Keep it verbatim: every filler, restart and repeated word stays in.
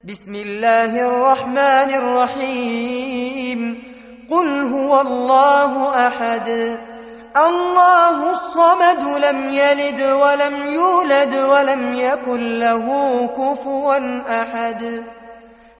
بسم الله الرحمن الرحيم قل هو الله أحد الله الصمد لم يلد ولم يولد ولم يكن له كفوا أحد